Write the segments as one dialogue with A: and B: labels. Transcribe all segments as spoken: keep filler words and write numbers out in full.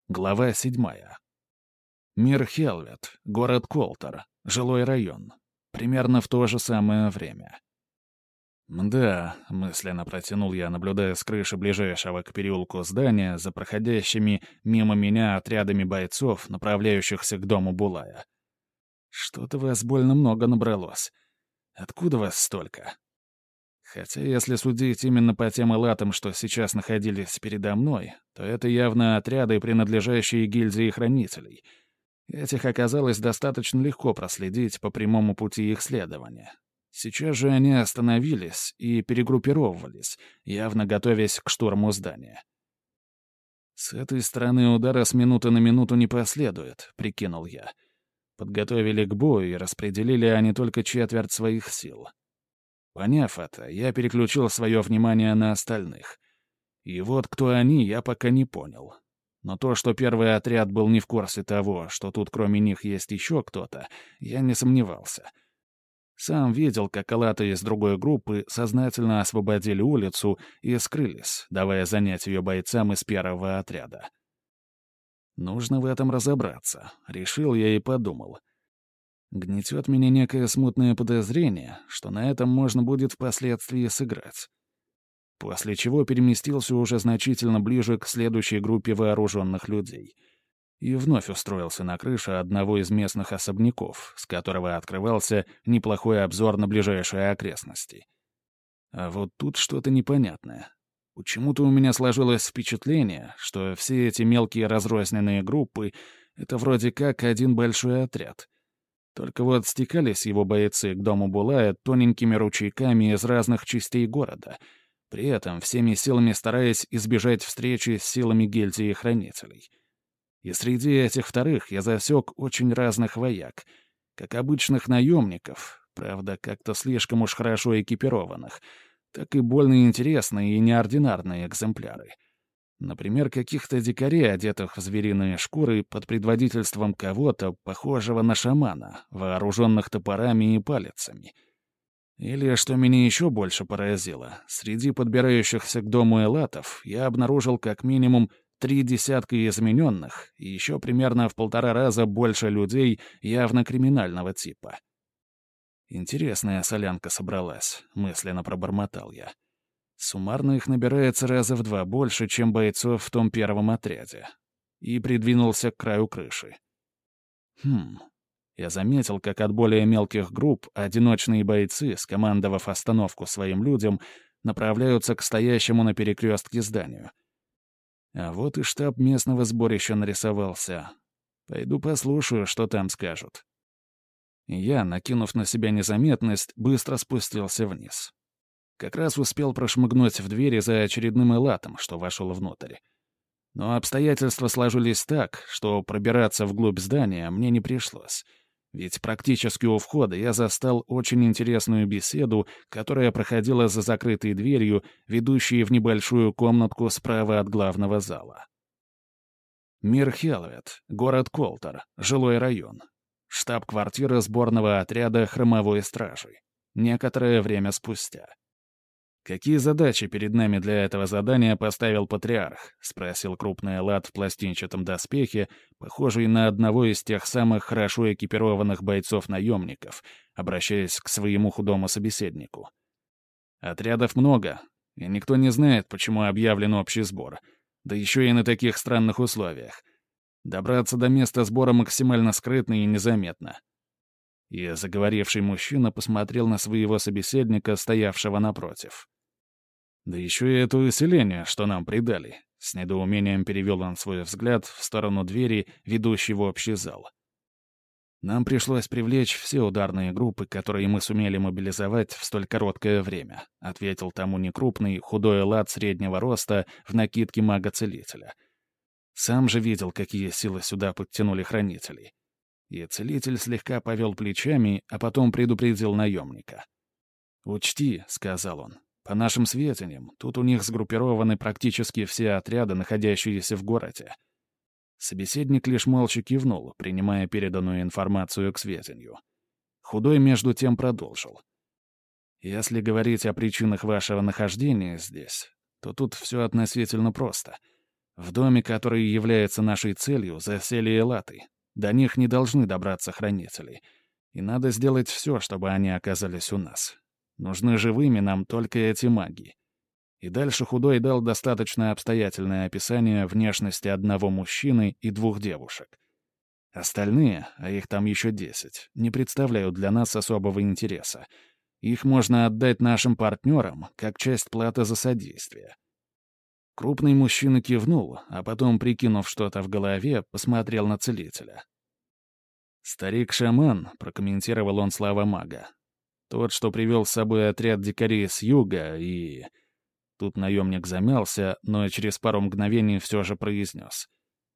A: Глава седьмая. Мир Хелвет, город Колтер, жилой район. Примерно в то же самое время. «Мда», — мысленно протянул я, наблюдая с крыши ближайшего к переулку здания за проходящими мимо меня отрядами бойцов, направляющихся к дому Булая. «Что-то вас больно много набралось. Откуда вас столько?» Хотя, если судить именно по тем элатам, что сейчас находились передо мной, то это явно отряды, принадлежащие гильдии хранителей. Этих оказалось достаточно легко проследить по прямому пути их следования. Сейчас же они остановились и перегруппировывались, явно готовясь к штурму здания. «С этой стороны удара с минуты на минуту не последует», — прикинул я. Подготовили к бою и распределили они только четверть своих сил. Поняв это, я переключил свое внимание на остальных. И вот кто они, я пока не понял. Но то, что первый отряд был не в курсе того, что тут кроме них есть еще кто-то, я не сомневался. Сам видел, как элаты из другой группы сознательно освободили улицу и скрылись, давая занять ее бойцам из первого отряда. Нужно в этом разобраться, решил я и подумал. Гнетет меня некое смутное подозрение, что на этом можно будет впоследствии сыграть. После чего переместился уже значительно ближе к следующей группе вооруженных людей. И вновь устроился на крыше одного из местных особняков, с которого открывался неплохой обзор на ближайшие окрестности. А вот тут что-то непонятное. Почему-то у меня сложилось впечатление, что все эти мелкие разрозненные группы — это вроде как один большой отряд — Только вот стекались его бойцы к дому Булая тоненькими ручейками из разных частей города, при этом всеми силами стараясь избежать встречи с силами гильдии хранителей. И среди этих вторых я засек очень разных вояк, как обычных наемников, правда, как-то слишком уж хорошо экипированных, так и больно интересные и неординарные экземпляры. Например, каких-то дикарей, одетых в звериные шкуры под предводительством кого-то, похожего на шамана, вооруженных топорами и палицами. Или, что меня еще больше поразило, среди подбирающихся к дому элатов я обнаружил как минимум три десятка измененных и еще примерно в полтора раза больше людей явно криминального типа. «Интересная солянка собралась», — мысленно пробормотал я. Суммарно их набирается раза в два больше, чем бойцов в том первом отряде. И придвинулся к краю крыши. Хм. Я заметил, как от более мелких групп одиночные бойцы, скомандовав остановку своим людям, направляются к стоящему на перекрестке зданию. А вот и штаб местного сборища нарисовался. Пойду послушаю, что там скажут. И я, накинув на себя незаметность, быстро спустился вниз. Как раз успел прошмыгнуть в двери за очередным элатом, что вошел внутрь. Но обстоятельства сложились так, что пробираться вглубь здания мне не пришлось. Ведь практически у входа я застал очень интересную беседу, которая проходила за закрытой дверью, ведущей в небольшую комнатку справа от главного зала. Мир Хелвет, город Колтер, жилой район. Штаб-квартира сборного отряда хромовой стражи. Некоторое время спустя. «Какие задачи перед нами для этого задания поставил патриарх?» — спросил крупный элат в пластинчатом доспехе, похожий на одного из тех самых хорошо экипированных бойцов-наемников, обращаясь к своему худому собеседнику. «Отрядов много, и никто не знает, почему объявлен общий сбор, да еще и на таких странных условиях. Добраться до места сбора максимально скрытно и незаметно». И заговоривший мужчина посмотрел на своего собеседника, стоявшего напротив. «Да еще и это усиление, что нам придали». С недоумением перевел он свой взгляд в сторону двери, ведущей в общий зал. «Нам пришлось привлечь все ударные группы, которые мы сумели мобилизовать в столь короткое время», — ответил тому некрупный, худой элат среднего роста в накидке мага-целителя. «Сам же видел, какие силы сюда подтянули хранителей». И целитель слегка повел плечами, а потом предупредил наемника. «Учти», — сказал он, — «по нашим сведениям, тут у них сгруппированы практически все отряды, находящиеся в городе». Собеседник лишь молча кивнул, принимая переданную информацию к сведению. Худой между тем продолжил. «Если говорить о причинах вашего нахождения здесь, то тут все относительно просто. В доме, который является нашей целью, засели элаты. До них не должны добраться хранители. И надо сделать все, чтобы они оказались у нас. Нужны живыми нам только эти маги. И дальше Худой дал достаточно обстоятельное описание внешности одного мужчины и двух девушек. Остальные, а их там еще десять, не представляют для нас особого интереса. Их можно отдать нашим партнерам, как часть платы за содействие. Крупный мужчина кивнул, а потом, прикинув что-то в голове, посмотрел на целителя. «Старик-шаман», — прокомментировал он слова мага. «Тот, что привел с собой отряд дикарей с юга и...» Тут наемник замялся, но через пару мгновений все же произнес.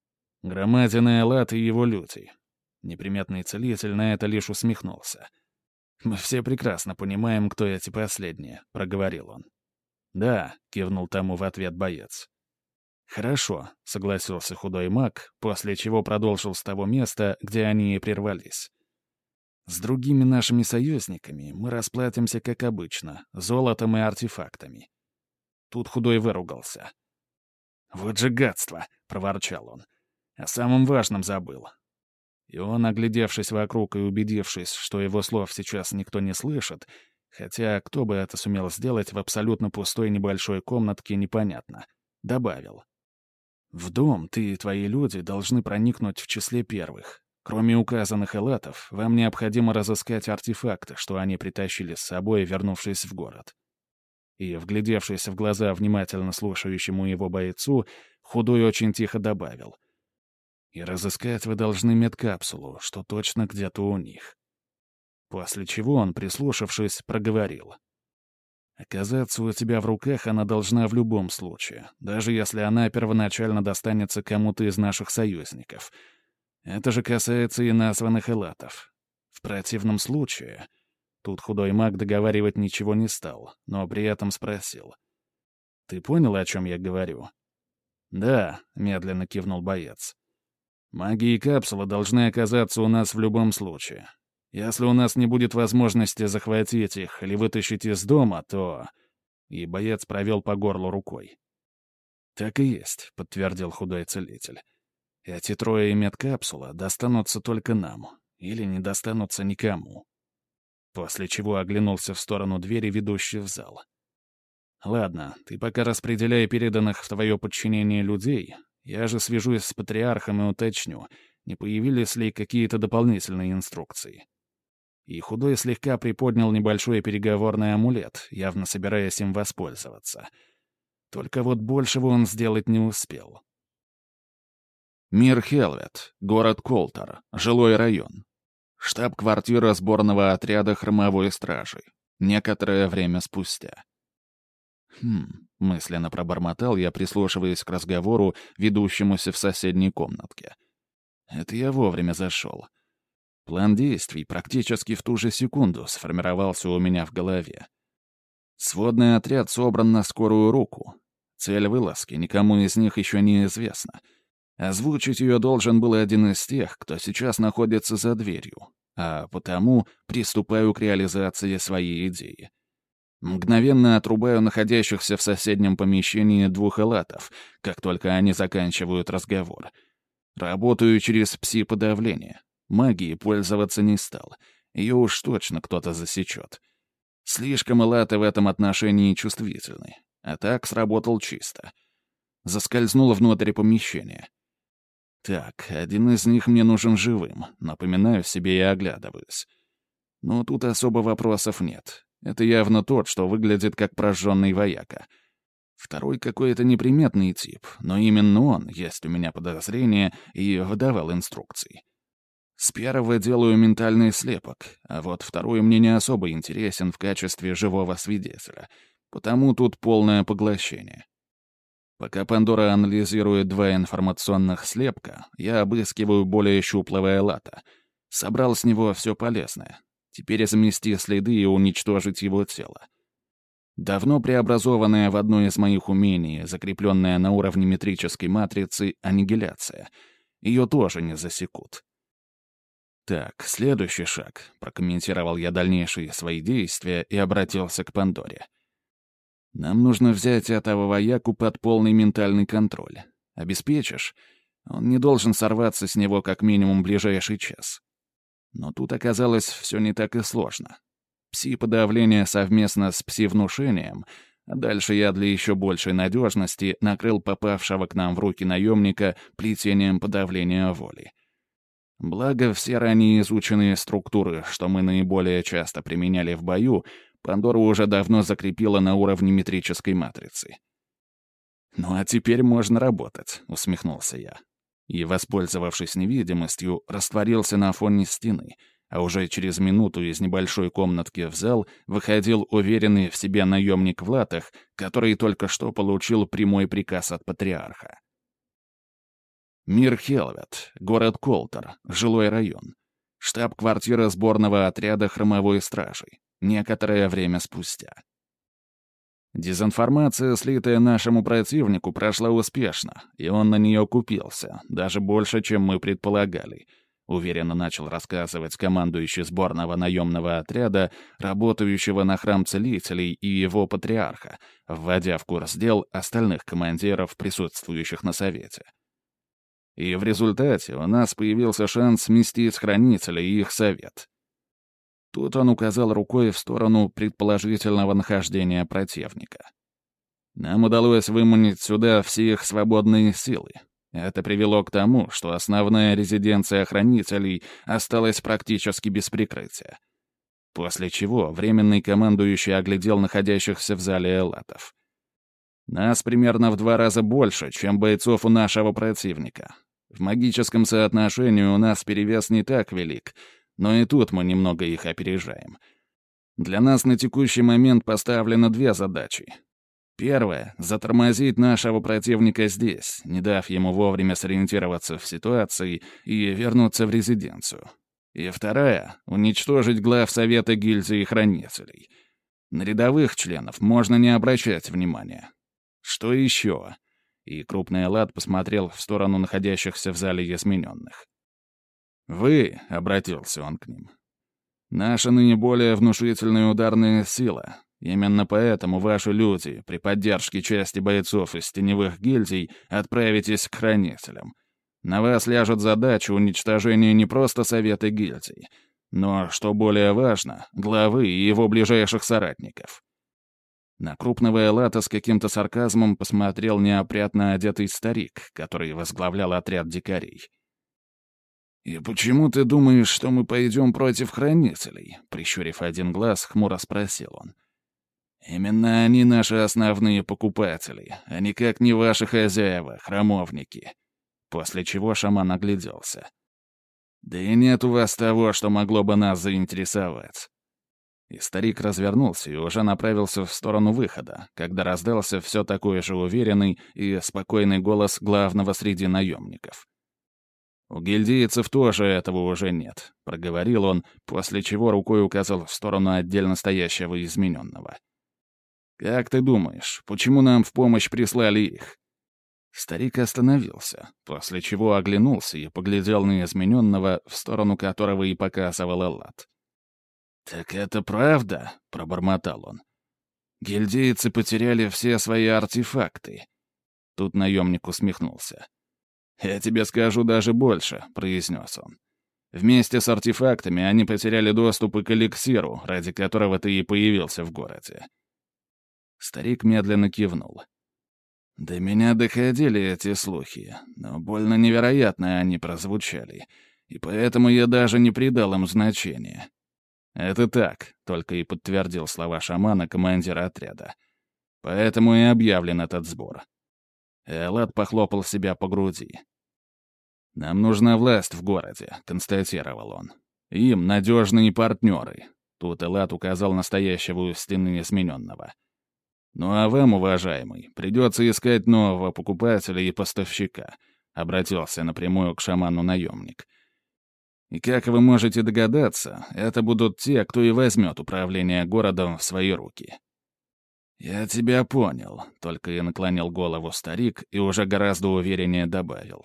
A: «Громадина Элат и его люди». Неприметный целитель на это лишь усмехнулся. «Мы все прекрасно понимаем, кто эти последние», — проговорил он. «Да», — кивнул тому в ответ боец. «Хорошо», — согласился худой маг, после чего продолжил с того места, где они и прервались. «С другими нашими союзниками мы расплатимся, как обычно, золотом и артефактами». Тут худой выругался. «Вот же гадство!» — проворчал он. «О самом важном забыл». И он, оглядевшись вокруг и убедившись, что его слов сейчас никто не слышит, хотя кто бы это сумел сделать в абсолютно пустой небольшой комнатке, непонятно, добавил. «В дом ты и твои люди должны проникнуть в числе первых. Кроме указанных элатов, вам необходимо разыскать артефакты, что они притащили с собой, вернувшись в город». И, вглядевшись в глаза внимательно слушающему его бойцу, Худой очень тихо добавил. «И разыскать вы должны медкапсулу, что точно где-то у них». После чего он, прислушавшись, проговорил. «Оказаться у тебя в руках она должна в любом случае, даже если она первоначально достанется кому-то из наших союзников. Это же касается и названных элатов. В противном случае...» Тут худой маг договаривать ничего не стал, но при этом спросил. «Ты понял, о чем я говорю?» «Да», — медленно кивнул боец. «Маги и капсулы должны оказаться у нас в любом случае. Если у нас не будет возможности захватить их или вытащить из дома, то...» И боец провел по горлу рукой. «Так и есть», — подтвердил худой целитель. «Эти трое и медкапсула достанутся только нам, или не достанутся никому». После чего оглянулся в сторону двери, ведущей в зал. «Ладно, ты пока распределяй переданных в твое подчинение людей. Я же свяжусь с патриархом и уточню, не появились ли какие-то дополнительные инструкции». И худой слегка приподнял небольшой переговорный амулет, явно собираясь им воспользоваться. Только вот большего он сделать не успел. Мир Хелвет, город Колтер, жилой район. Штаб-квартира сборного отряда хромовой стражи. Некоторое время спустя. «Хм...» — мысленно пробормотал я, прислушиваясь к разговору, ведущемуся в соседней комнатке. «Это я вовремя зашел». План действий практически в ту же секунду сформировался у меня в голове. Сводный отряд собран на скорую руку. Цель вылазки никому из них еще не известна. Озвучить ее должен был один из тех, кто сейчас находится за дверью, а потому приступаю к реализации своей идеи. Мгновенно отрубаю находящихся в соседнем помещении двух элатов, как только они заканчивают разговор. Работаю через пси-подавление. Магией пользоваться не стал. Ее уж точно кто-то засечет. Слишком элаты в этом отношении чувствительны. А так сработал чисто. Заскользнул внутрь помещения. Так, один из них мне нужен живым. Напоминаю себе и оглядываюсь. Но тут особо вопросов нет. Это явно тот, что выглядит как прожженный вояка. Второй какой-то неприметный тип, но именно он, есть у меня подозрение, и выдавал инструкции. С первого делаю ментальный слепок, а вот второй мне не особо интересен в качестве живого свидетеля, потому тут полное поглощение. Пока Пандора анализирует два информационных слепка, я обыскиваю более щуплого элата. Собрал с него все полезное. Теперь замести следы и уничтожить его тело. Давно преобразованная в одно из моих умений, закрепленная на уровне метрической матрицы, аннигиляция. Ее тоже не засекут. «Так, следующий шаг», — прокомментировал я дальнейшие свои действия и обратился к Пандоре. «Нам нужно взять этого вояку под полный ментальный контроль. Обеспечишь? Он не должен сорваться с него как минимум ближайший час. Но тут оказалось все не так и сложно. Пси-подавление совместно с пси-внушением, а дальше я для еще большей надежности накрыл попавшего к нам в руки наемника плетением подавления воли. Благо, все ранее изученные структуры, что мы наиболее часто применяли в бою, Пандора уже давно закрепила на уровне метрической матрицы. «Ну а теперь можно работать», — усмехнулся я. И, воспользовавшись невидимостью, растворился на фоне стены, а уже через минуту из небольшой комнатки в зал выходил уверенный в себе наемник в латах, который только что получил прямой приказ от патриарха. Мир Хелвет, город Колтер, жилой район. Штаб-квартира сборного отряда хромовой стражи. Некоторое время спустя. Дезинформация, слитая нашему противнику, прошла успешно, и он на нее купился, даже больше, чем мы предполагали. Уверенно начал рассказывать командующий сборного наемного отряда, работающего на храм целителей и его патриарха, вводя в курс дел остальных командиров, присутствующих на совете. И в результате у нас появился шанс сместить хранителей и их совет. Тут он указал рукой в сторону предположительного нахождения противника. Нам удалось выманить сюда все их свободные силы. Это привело к тому, что основная резиденция хранителей осталась практически без прикрытия. После чего временный командующий оглядел находящихся в зале элатов. Нас примерно в два раза больше, чем бойцов у нашего противника. В магическом соотношении у нас перевес не так велик, но и тут мы немного их опережаем. Для нас на текущий момент поставлено две задачи. Первая — затормозить нашего противника здесь, не дав ему вовремя сориентироваться в ситуации и вернуться в резиденцию. И вторая — уничтожить глав Совета гильдии хранителей. На рядовых членов можно не обращать внимания. Что еще? И крупный элат посмотрел в сторону находящихся в зале измененных. «Вы», — обратился он к ним, — «наша наиболее внушительная ударная сила. Именно поэтому ваши люди, при поддержке части бойцов из теневых гильдий, отправитесь к хранителям. На вас ляжет задача уничтожения не просто Совета гильдий, но, что более важно, главы и его ближайших соратников». На крупного элата с каким-то сарказмом посмотрел неопрятно одетый старик, который возглавлял отряд дикарей. «И почему ты думаешь, что мы пойдем против хранителей?» Прищурив один глаз, хмуро спросил он. «Именно они наши основные покупатели, а никак не ваши хозяева, храмовники». После чего шаман огляделся. «Да и нет у вас того, что могло бы нас заинтересовать». И старик развернулся и уже направился в сторону выхода, когда раздался все такой же уверенный и спокойный голос главного среди наемников. «У гильдейцев тоже этого уже нет», — проговорил он, после чего рукой указал в сторону отдельно стоящего измененного. «Как ты думаешь, почему нам в помощь прислали их?» Старик остановился, после чего оглянулся и поглядел на измененного, в сторону которого и показывал элат. «Так это правда?» — пробормотал он. «Гильдейцы потеряли все свои артефакты». Тут наемник усмехнулся. «Я тебе скажу даже больше», — произнес он. «Вместе с артефактами они потеряли доступ и к эликсиру, ради которого ты и появился в городе». Старик медленно кивнул. «До меня доходили эти слухи, но больно невероятно они прозвучали, и поэтому я даже не придал им значения». «Это так», — только и подтвердил слова шамана командира отряда. «Поэтому и объявлен этот сбор». Элат похлопал себя по груди. «Нам нужна власть в городе», — констатировал он. «Им надежные партнеры». Тут Элат указал настоящего у стены измененного. «Ну а вам, уважаемый, придется искать нового покупателя и поставщика», — обратился напрямую к шаману наемник. «И как вы можете догадаться, это будут те, кто и возьмет управление городом в свои руки». «Я тебя понял», — только и наклонил голову старик и уже гораздо увереннее добавил.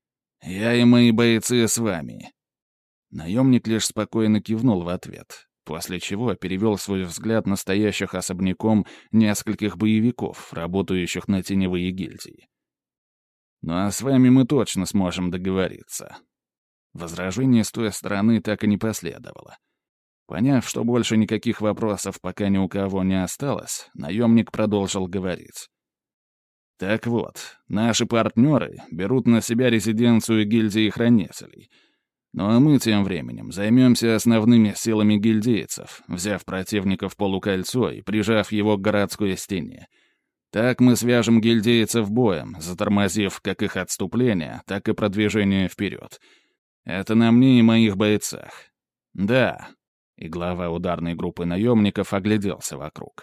A: «Я и мои бойцы с вами». Наемник лишь спокойно кивнул в ответ, после чего перевел свой взгляд на стоящих особняком нескольких боевиков, работающих на теневые гильдии. Ну а с вами мы точно сможем договориться». Возражений с той стороны так и не последовало. Поняв, что больше никаких вопросов пока ни у кого не осталось, наемник продолжил говорить. «Так вот, наши партнеры берут на себя резиденцию гильдии хранителей. Ну а мы тем временем займемся основными силами гильдейцев, взяв противника в полукольцо и прижав его к городской стене. Так мы свяжем гильдейцев боем, затормозив как их отступление, так и продвижение вперед. Это на мне и моих бойцах. Да». И глава ударной группы наемников огляделся вокруг.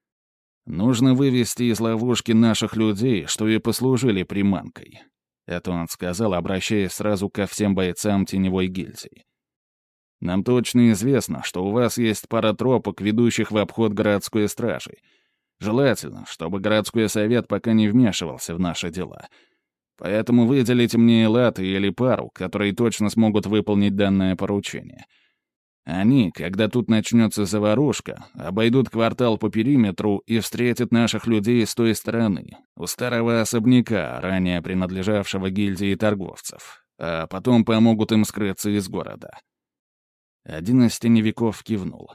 A: «Нужно вывести из ловушки наших людей, что и послужили приманкой». Это он сказал, обращаясь сразу ко всем бойцам теневой гильдии. «Нам точно известно, что у вас есть пара тропок, ведущих в обход городской стражи. Желательно, чтобы городской совет пока не вмешивался в наши дела. Поэтому выделите мне элаты или пару, которые точно смогут выполнить данное поручение. Они, когда тут начнется заварушка, обойдут квартал по периметру и встретят наших людей с той стороны, у старого особняка, ранее принадлежавшего гильдии торговцев, а потом помогут им скрыться из города». Один из теневиков кивнул.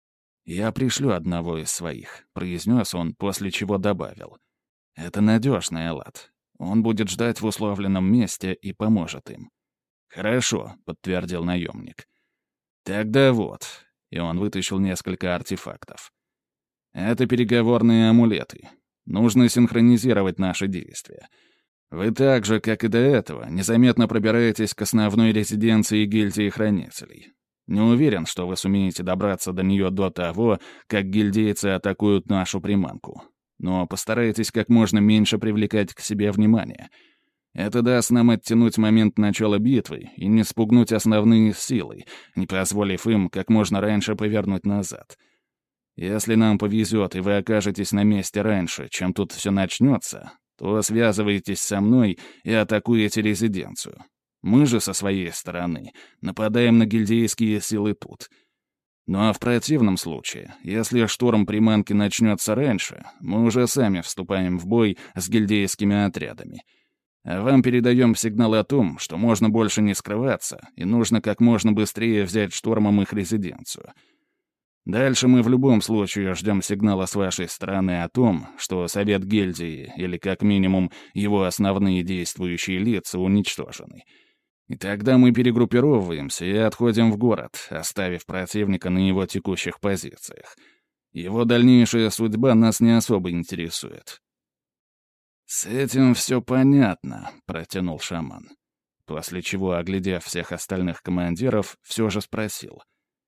A: «Я пришлю одного из своих», — произнес он, после чего добавил. «Это надежный Элат. Он будет ждать в условленном месте и поможет им». «Хорошо», — подтвердил наемник. «Тогда вот», — и он вытащил несколько артефактов. «Это переговорные амулеты. Нужно синхронизировать наши действия. Вы так же, как и до этого, незаметно пробираетесь к основной резиденции гильдии хранителей. Не уверен, что вы сумеете добраться до нее до того, как гильдейцы атакуют нашу приманку. Но постарайтесь как можно меньше привлекать к себе внимание. Это даст нам оттянуть момент начала битвы и не спугнуть основные силы, не позволив им как можно раньше повернуть назад. Если нам повезет, и вы окажетесь на месте раньше, чем тут все начнется, то связывайтесь со мной и атакуете резиденцию. Мы же со своей стороны нападаем на гильдейские силы тут. Ну а в противном случае, если штурм приманки начнется раньше, мы уже сами вступаем в бой с гильдейскими отрядами. А вам передаем сигнал о том, что можно больше не скрываться, и нужно как можно быстрее взять штурмом их резиденцию. Дальше мы в любом случае ждем сигнала с вашей стороны о том, что Совет Гильдии, или как минимум его основные действующие лица, уничтожены. И тогда мы перегруппировываемся и отходим в город, оставив противника на его текущих позициях. Его дальнейшая судьба нас не особо интересует». «С этим все понятно», — протянул шаман. После чего, оглядев всех остальных командиров, все же спросил.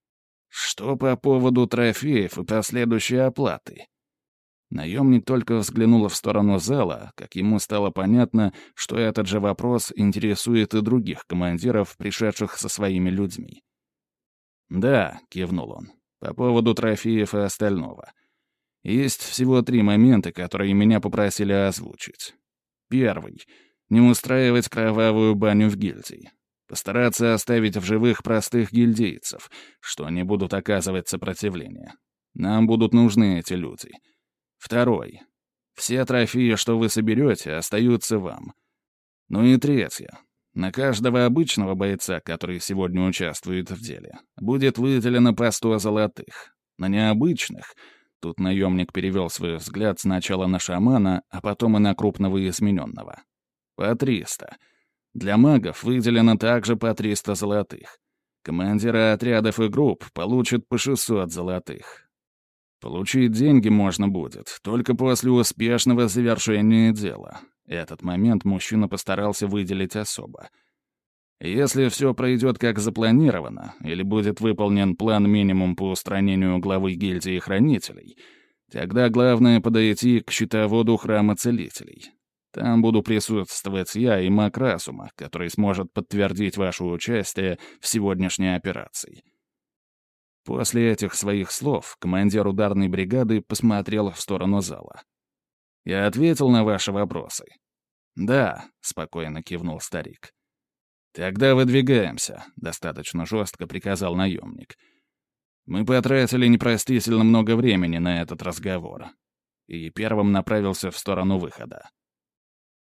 A: «Что по поводу трофеев и последующей оплаты?» Наемник только взглянул в сторону зала, как ему стало понятно, что этот же вопрос интересует и других командиров, пришедших со своими людьми. «Да», — кивнул он, — «по поводу трофеев и остального. Есть всего три момента, которые меня попросили озвучить. Первый — не устраивать кровавую баню в гильдии. Постараться оставить в живых простых гильдейцев, что не будут оказывать сопротивление. Нам будут нужны эти люди. Второй — все трофеи, что вы соберете, остаются вам. Ну и третье — на каждого обычного бойца, который сегодня участвует в деле, будет выделено по сто золотых. На необычных — тут наемник перевел свой взгляд сначала на шамана, а потом и на крупного измененного. По триста. Для магов выделено также по триста золотых. Командиры отрядов и групп получат по шестьсот золотых. Получить деньги можно будет только после успешного завершения дела. Этот момент мужчина постарался выделить особо. Если все пройдет как запланировано, или будет выполнен план минимум по устранению главы гильдии хранителей, тогда главное подойти к щитоводу храма целителей. Там буду присутствовать я и маг разума, который сможет подтвердить ваше участие в сегодняшней операции». После этих своих слов командир ударной бригады посмотрел в сторону зала. «Я ответил на ваши вопросы?» «Да», — спокойно кивнул старик. «Тогда выдвигаемся», — достаточно жестко приказал наемник. «Мы потратили непростительно много времени на этот разговор». И первым направился в сторону выхода.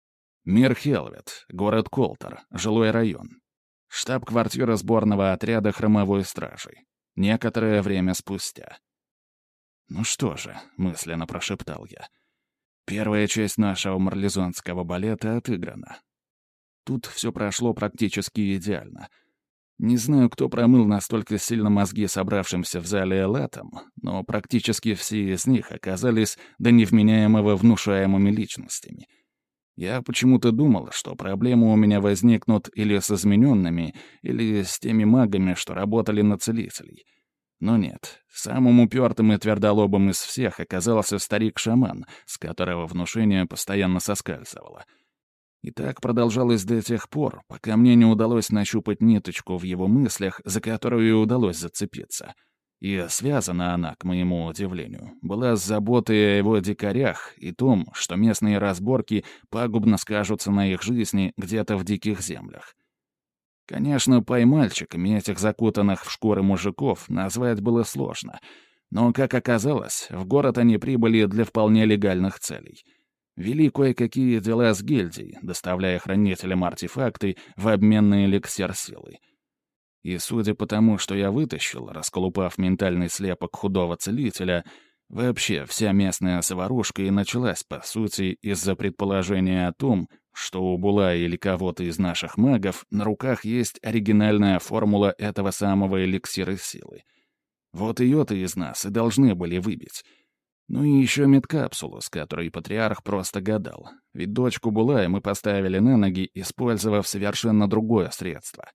A: Мир Хелвет, город Колтер, жилой район. Штаб-квартира сборного отряда хромовой стражи. Некоторое время спустя. «Ну что же», — мысленно прошептал я, — «первая часть нашего марлезонского балета отыграна. Тут все прошло практически идеально. Не знаю, кто промыл настолько сильно мозги собравшимся в зале элатам, но практически все из них оказались до невменяемого внушаемыми личностями. Я почему-то думал, что проблемы у меня возникнут или с измененными, или с теми магами, что работали на целителей. Но нет, самым упертым и твердолобым из всех оказался старик-шаман, с которого внушение постоянно соскальзывало. И так продолжалось до тех пор, пока мне не удалось нащупать ниточку в его мыслях, за которую и удалось зацепиться. И связана она, к моему удивлению, была с заботой о его дикарях и том, что местные разборки пагубно скажутся на их жизни где-то в диких землях. Конечно, поймальчиками этих закутанных в шкуры мужиков назвать было сложно, но, как оказалось, в город они прибыли для вполне легальных целей. Вели кое-какие дела с гильдией, доставляя хранителям артефакты в обмен на эликсир силы. И судя по тому, что я вытащил, расколупав ментальный слепок худого целителя, вообще вся местная заварушка и началась, по сути, из-за предположения о том, что у Булая или кого-то из наших магов на руках есть оригинальная формула этого самого эликсира силы. Вот ее-то из нас и должны были выбить. Ну и еще медкапсулу, с которой патриарх просто гадал. Ведь дочку Булая мы поставили на ноги, использовав совершенно другое средство.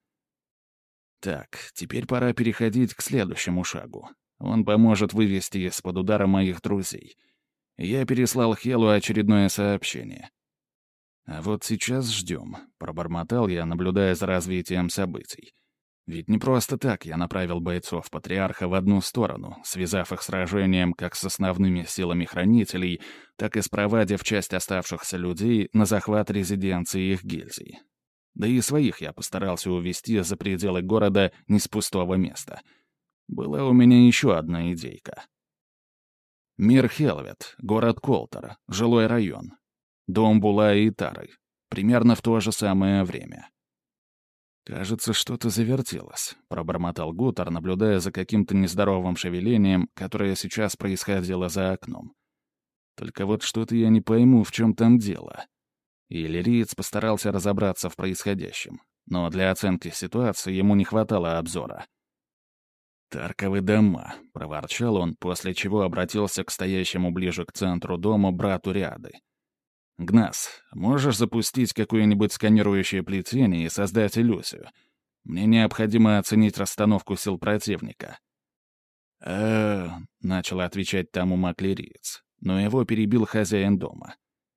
A: Так, теперь пора переходить к следующему шагу. Он поможет вывести из-под удара моих друзей. Я переслал Хелу очередное сообщение. А вот сейчас ждем, пробормотал я, наблюдая за развитием событий. Ведь не просто так я направил бойцов Патриарха в одну сторону, связав их сражением как с основными силами хранителей, так и спровадив часть оставшихся людей на захват резиденции их гильдий. Да и своих я постарался увести за пределы города не с пустого места. Была у меня еще одна идейка. Мир Хелвет, город Колтер, жилой район. Дом Булая и Тары. Примерно в то же самое время. «Кажется, что-то завертелось», — пробормотал Гутер, наблюдая за каким-то нездоровым шевелением, которое сейчас происходило за окном. «Только вот что-то я не пойму, в чем там дело». И Иллириец постарался разобраться в происходящем, но для оценки ситуации ему не хватало обзора. «Тарковы дома», — проворчал он, после чего обратился к стоящему ближе к центру дома брату Ряды. «Гнас, можешь запустить какое-нибудь сканирующее плетение и создать иллюзию? Мне необходимо оценить расстановку сил противника». «Э-э-э», начал отвечать тому маклериец, но его перебил хозяин дома.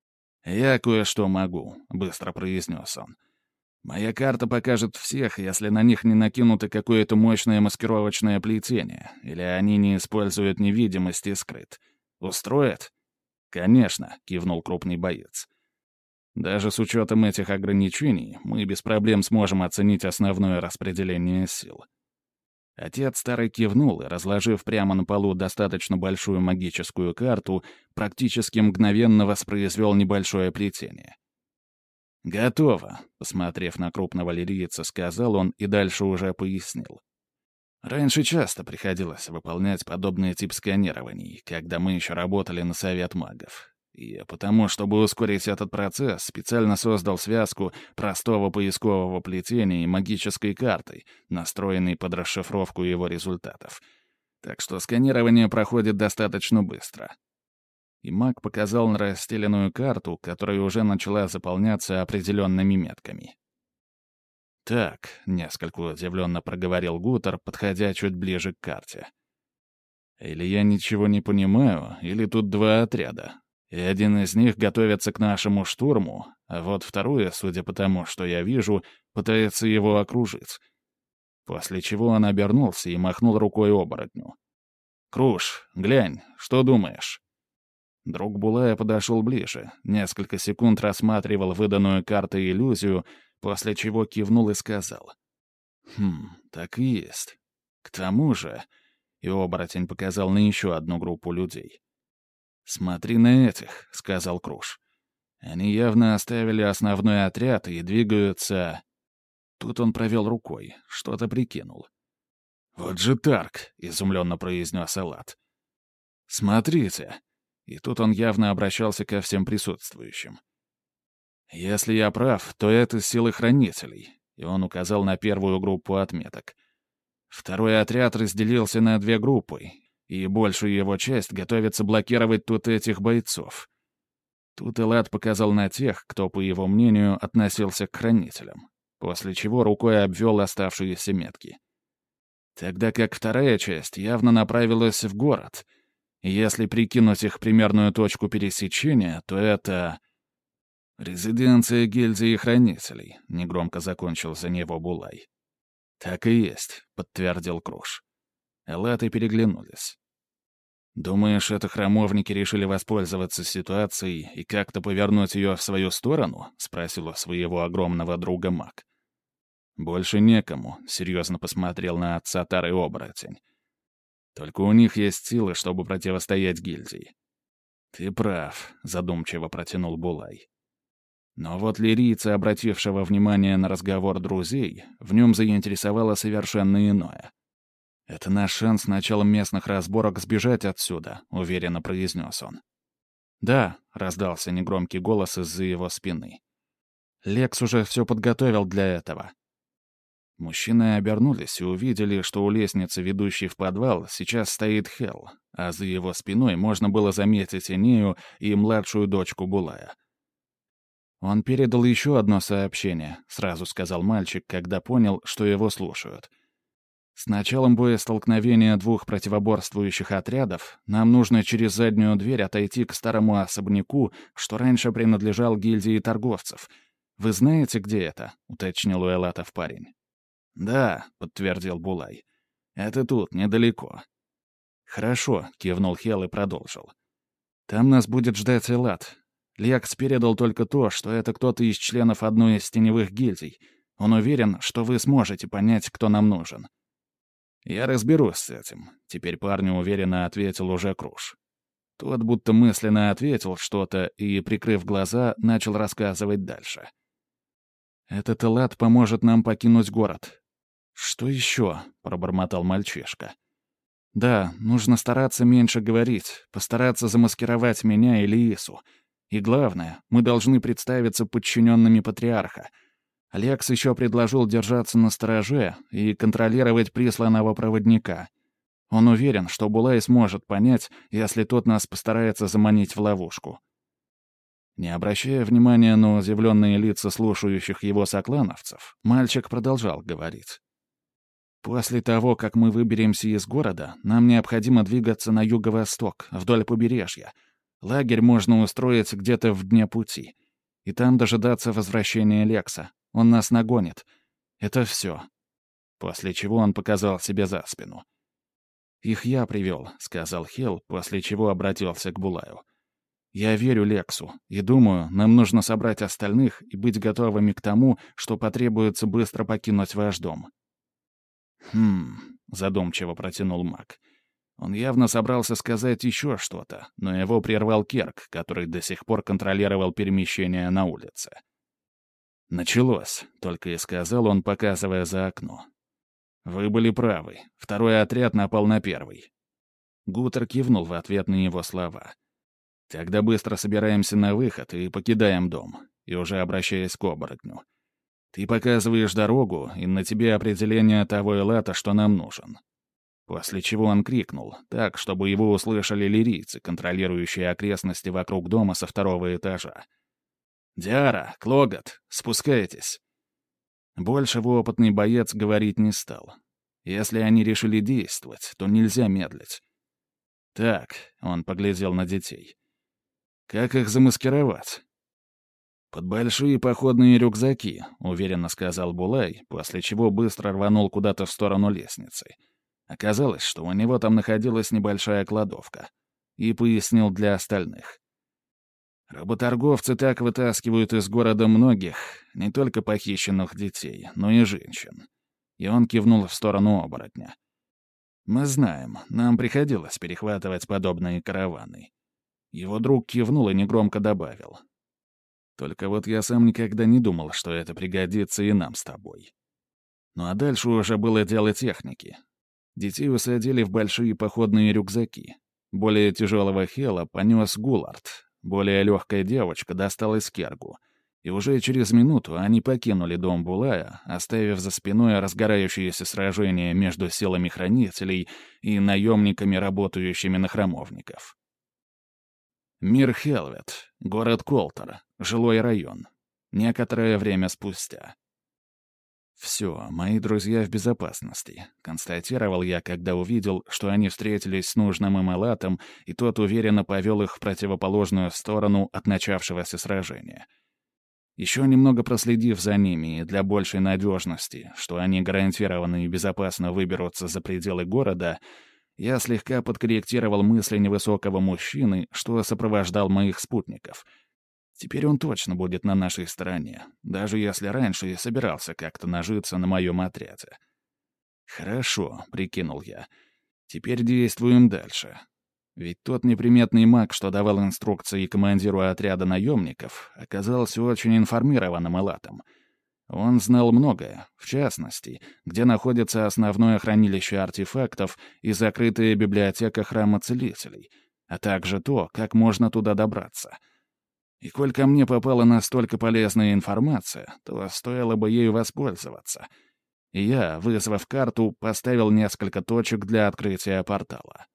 A: «Я кое-что могу», — быстро произнес он. «Моя карта покажет всех, если на них не накинуто какое-то мощное маскировочное плетение, или они не используют невидимость и скрыт. Устроит?» «Конечно», — кивнул крупный боец. «Даже с учетом этих ограничений мы без проблем сможем оценить основное распределение сил». Отец старый кивнул и, разложив прямо на полу достаточно большую магическую карту, практически мгновенно воспроизвел небольшое плетение. «Готово», — посмотрев на крупного лирийца, сказал он и дальше уже пояснил. «Раньше часто приходилось выполнять подобный тип сканирований, когда мы еще работали на Совет магов. И потому, чтобы ускорить этот процесс, специально создал связку простого поискового плетения и магической карты, настроенной под расшифровку его результатов. Так что сканирование проходит достаточно быстро». И маг показал на расстеленную карту, которая уже начала заполняться определенными метками. «Так», — несколько удивленно проговорил Гутер, подходя чуть ближе к карте. «Или я ничего не понимаю, или тут два отряда, и один из них готовится к нашему штурму, а вот второй, судя по тому, что я вижу, пытается его окружить». После чего он обернулся и махнул рукой оборотню. «Круш, глянь, что думаешь?» Друг Булая подошел ближе, несколько секунд рассматривал выданную картой иллюзию, после чего кивнул и сказал. «Хм, так и есть. К тому же...» И оборотень показал на еще одну группу людей. «Смотри на этих», — сказал Круш. Они явно оставили основной отряд и двигаются... Тут он провел рукой, что-то прикинул. «Вот же Тарк!» — изумленно произнес Элат. «Смотрите!» И тут он явно обращался ко всем присутствующим. «Если я прав, то это силы хранителей», и он указал на первую группу отметок. Второй отряд разделился на две группы, и большую его часть готовится блокировать тут этих бойцов. Тут Элат показал на тех, кто, по его мнению, относился к хранителям, после чего рукой обвел оставшиеся метки. Тогда как вторая часть явно направилась в город. И если прикинуть их примерную точку пересечения, то это... «Резиденция гильдии хранителей», — негромко закончил за него Булай. «Так и есть», — подтвердил Круш. Элаты переглянулись. «Думаешь, это храмовники решили воспользоваться ситуацией и как-то повернуть ее в свою сторону?» — спросил у своего огромного друга Мак. «Больше некому», — серьезно посмотрел на отца Тары оборотень. «Только у них есть силы, чтобы противостоять гильдии». «Ты прав», — задумчиво протянул Булай. Но вот лирийца, обратившего внимание на разговор друзей, в нем заинтересовало совершенно иное. «Это наш шанс с началом местных разборок сбежать отсюда», — уверенно произнес он. «Да», — раздался негромкий голос из-за его спины. «Лекс уже все подготовил для этого». Мужчины обернулись и увидели, что у лестницы, ведущей в подвал, сейчас стоит Хелл, а за его спиной можно было заметить Энею и младшую дочку Булая. «Он передал еще одно сообщение», — сразу сказал мальчик, когда понял, что его слушают. «С началом боестолкновения двух противоборствующих отрядов нам нужно через заднюю дверь отойти к старому особняку, что раньше принадлежал гильдии торговцев. Вы знаете, где это?» — уточнил у Элатов парень. «Да», — подтвердил Булай. «Это тут, недалеко». «Хорошо», — кивнул Хел и продолжил. «Там нас будет ждать Элат. Лекс передал только то, что это кто-то из членов одной из теневых гильдий. Он уверен, что вы сможете понять, кто нам нужен». «Я разберусь с этим», — теперь парню уверенно ответил уже Круш. Тот будто мысленно ответил что-то и, прикрыв глаза, начал рассказывать дальше. «Этот Элат поможет нам покинуть город». «Что еще?» — пробормотал мальчишка. «Да, нужно стараться меньше говорить, постараться замаскировать меня или Ису. И главное, мы должны представиться подчиненными патриарха. Лекс еще предложил держаться на стороже и контролировать присланного проводника. Он уверен, что Булай сможет понять, если тот нас постарается заманить в ловушку». Не обращая внимания на удивленные лица слушающих его соклановцев, мальчик продолжал говорить. «После того, как мы выберемся из города, нам необходимо двигаться на юго-восток, вдоль побережья. Лагерь можно устроить где-то в дне пути. И там дожидаться возвращения Лекса. Он нас нагонит. Это все». После чего он показал себе за спину. «Их я привел», — сказал Хел, после чего обратился к Булаю. «Я верю Лексу, и думаю, нам нужно собрать остальных и быть готовыми к тому, что потребуется быстро покинуть ваш дом». «Хм...» — задумчиво протянул маг. Он явно собрался сказать еще что-то, но его прервал Керк, который до сих пор контролировал перемещение на улице. «Началось», — только и сказал он, показывая за окно. «Вы были правы. Второй отряд напал на первый». Гутер кивнул в ответ на его слова. «Тогда быстро собираемся на выход и покидаем дом», и уже обращаясь к оборотню. «Ты показываешь дорогу, и на тебе определение того элата, что нам нужен». После чего он крикнул, так, чтобы его услышали лирийцы, контролирующие окрестности вокруг дома со второго этажа. «Диара, Клогат, спускайтесь!» Больше опытный боец говорить не стал. Если они решили действовать, то нельзя медлить. «Так», — он поглядел на детей. «Как их замаскировать?» «Под большие походные рюкзаки», — уверенно сказал Булай, после чего быстро рванул куда-то в сторону лестницы. Оказалось, что у него там находилась небольшая кладовка. И пояснил для остальных. «Работорговцы так вытаскивают из города многих, не только похищенных детей, но и женщин». И он кивнул в сторону оборотня. «Мы знаем, нам приходилось перехватывать подобные караваны». Его друг кивнул и негромко добавил. Только вот я сам никогда не думал, что это пригодится и нам с тобой. Ну а дальше уже было дело техники. Детей усадили в большие походные рюкзаки. Более тяжелого Хела понес Гулард, более легкая девочка досталась Кергу. И уже через минуту они покинули дом Булая, оставив за спиной разгорающееся сражение между силами хранителей и наемниками, работающими на храмовников. Мир Хелвет, город Колтер, жилой район. Некоторое время спустя. «Все, мои друзья в безопасности», — констатировал я, когда увидел, что они встретились с нужным им Элатом, и тот уверенно повел их в противоположную сторону от начавшегося сражения. Еще немного проследив за ними и для большей надежности, что они гарантированно и безопасно выберутся за пределы города, я слегка подкорректировал мысли невысокого мужчины, что сопровождал моих спутников. Теперь он точно будет на нашей стороне, даже если раньше и собирался как-то нажиться на моем отряде. «Хорошо», — прикинул я. «Теперь действуем дальше». Ведь тот неприметный маг, что давал инструкции командиру отряда наемников, оказался очень информированным элатом. Он знал многое, в частности, где находится основное хранилище артефактов и закрытая библиотека Храма Целителей, а также то, как можно туда добраться. И коль ко мне попала настолько полезная информация, то стоило бы ею воспользоваться. И я, вызвав карту, поставил несколько точек для открытия портала.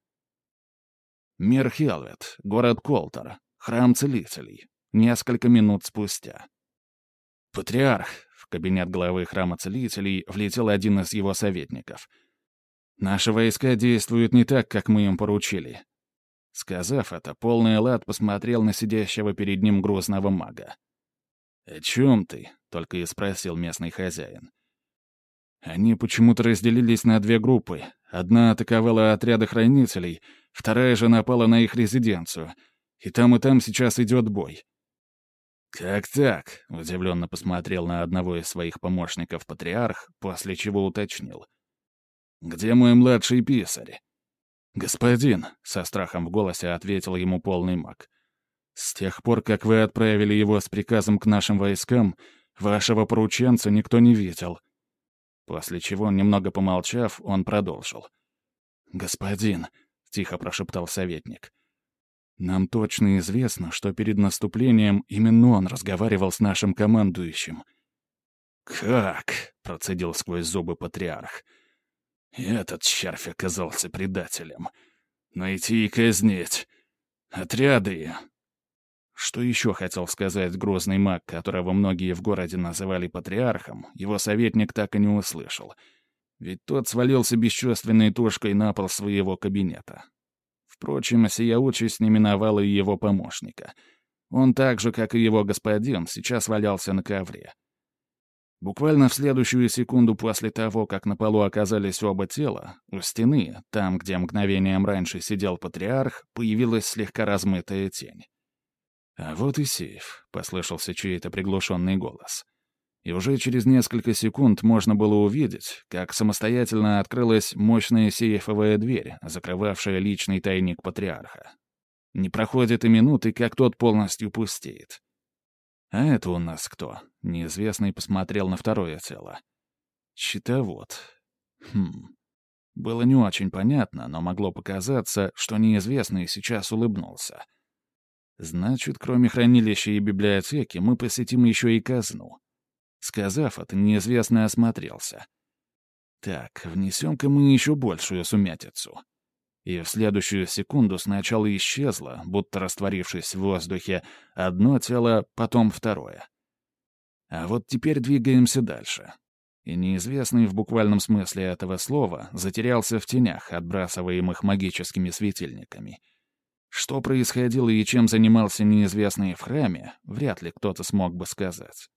A: Мир Хелвет, город Колтер, храм Целителей. Несколько минут спустя. «Патриарх», — в кабинет главы храма Целителей влетел один из его советников. «Наши войска действуют не так, как мы им поручили». Сказав это, полный Элат посмотрел на сидящего перед ним грозного мага. «О чем ты?» — только и спросил местный хозяин. Они почему-то разделились на две группы. Одна атаковала отряды хранителей, вторая же напала на их резиденцию. И там, и там сейчас идет бой. «Как так?» — удивленно посмотрел на одного из своих помощников патриарх, после чего уточнил. «Где мой младший писарь?» «Господин», — со страхом в голосе ответил ему полный маг, «с тех пор, как вы отправили его с приказом к нашим войскам, вашего порученца никто не видел». После чего, немного помолчав, он продолжил. «Господин», — тихо прошептал советник, «нам точно известно, что перед наступлением именно он разговаривал с нашим командующим». «Как?» — процедил сквозь зубы патриарх. «Этот червь оказался предателем. Найти и казнить. Отряды...» Что еще хотел сказать грозный маг, которого многие в городе называли патриархом, его советник так и не услышал. Ведь тот свалился бесчувственной тушкой на пол своего кабинета. Впрочем, сия участь не миновала и его помощника. Он так же, как и его господин, сейчас валялся на ковре. Буквально в следующую секунду после того, как на полу оказались оба тела, у стены, там, где мгновением раньше сидел патриарх, появилась слегка размытая тень. «А вот и сейф», — послышался чей-то приглушенный голос. И уже через несколько секунд можно было увидеть, как самостоятельно открылась мощная сейфовая дверь, закрывавшая личный тайник патриарха. Не проходит и минуты, как тот полностью пустеет. «А это у нас кто?» — неизвестный посмотрел на второе тело. «Щитовод. Хм. Было не очень понятно, но могло показаться, что неизвестный сейчас улыбнулся. Значит, кроме хранилища и библиотеки, мы посетим еще и казну». Сказав это, неизвестный осмотрелся. «Так, внесем-ка мы еще большую сумятицу». И в следующую секунду сначала исчезло, будто растворившись в воздухе, одно тело, потом второе. А вот теперь двигаемся дальше. И неизвестный в буквальном смысле этого слова затерялся в тенях, отбрасываемых магическими светильниками. Что происходило и чем занимался неизвестный в храме, вряд ли кто-то смог бы сказать.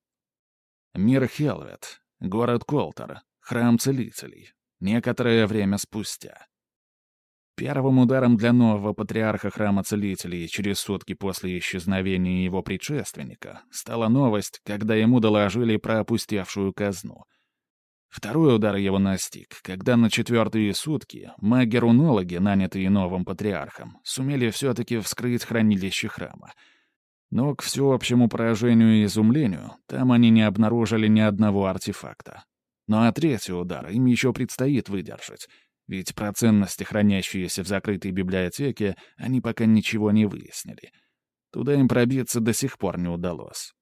A: Мир Хелвет, город Колтер, храм Целителей. Некоторое время спустя. Первым ударом для нового патриарха Храма Целителей через сутки после исчезновения его предшественника стала новость, когда ему доложили про опустевшую казну. Второй удар его настиг, когда на четвертые сутки маги-рунологи, нанятые новым патриархом, сумели все-таки вскрыть хранилище храма. Но к всеобщему поражению и изумлению там они не обнаружили ни одного артефакта. Ну а третий удар им еще предстоит выдержать, ведь про ценности, хранящиеся в закрытой библиотеке, они пока ничего не выяснили. Туда им пробиться до сих пор не удалось.